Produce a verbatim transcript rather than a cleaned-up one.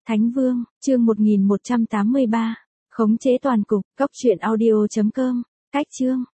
Thánh Vương, chương một nghìn một trăm tám mươi ba. Khống chế toàn cục, góc truyện audio chấm com. Cách chương.